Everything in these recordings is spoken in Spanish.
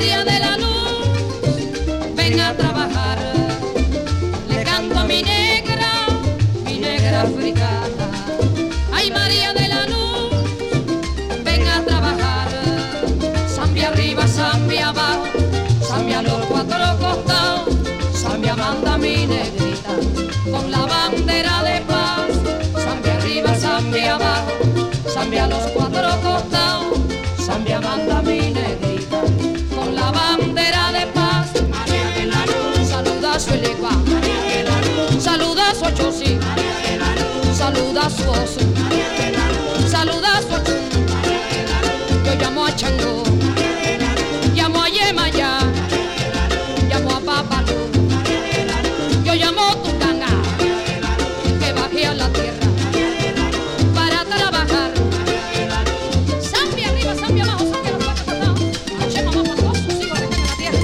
María de la Luz, ven a trabajar. Le canto a mi negra africana. Ay, María de la Luz, ven a trabajar. Zambia arriba, Zambia abajo, Zambia a los cuatro costados. Zambia manda mi negrita con la bandera de paz. Zambia arriba, Zambia abajo, Zambia a los cuatro costados. Zambia manda mi negrita con la bandera de paz. María de la Luz, saluda a su elegua. María de la Luz, saluda a su chosi. María de la Luz, saluda a su oso. María de la Luz, saluda a su ocho. María de la Luz, Yo llamo a Chango, María de la Luz, llamo a Yemaya, María de la Luz, llamo a Papalú, María de la Luz, yo llamo a Tucanga, María de la Luz, que baje a la tierra María de la Luz, para trabajar. María de la Luz. Zambia arriba, Zambia abajo, Zambia a los cuatro costados. Che, mamá, por todos sus hijos que están en la tierra.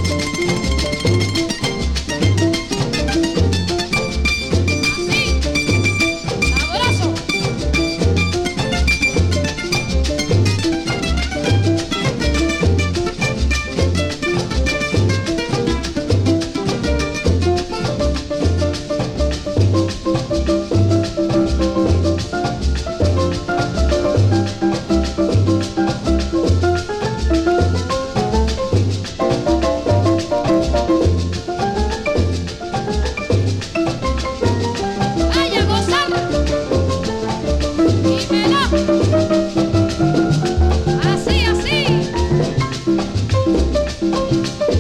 Así, sabroso. Vaya a gozar. Dímelo. Así, así.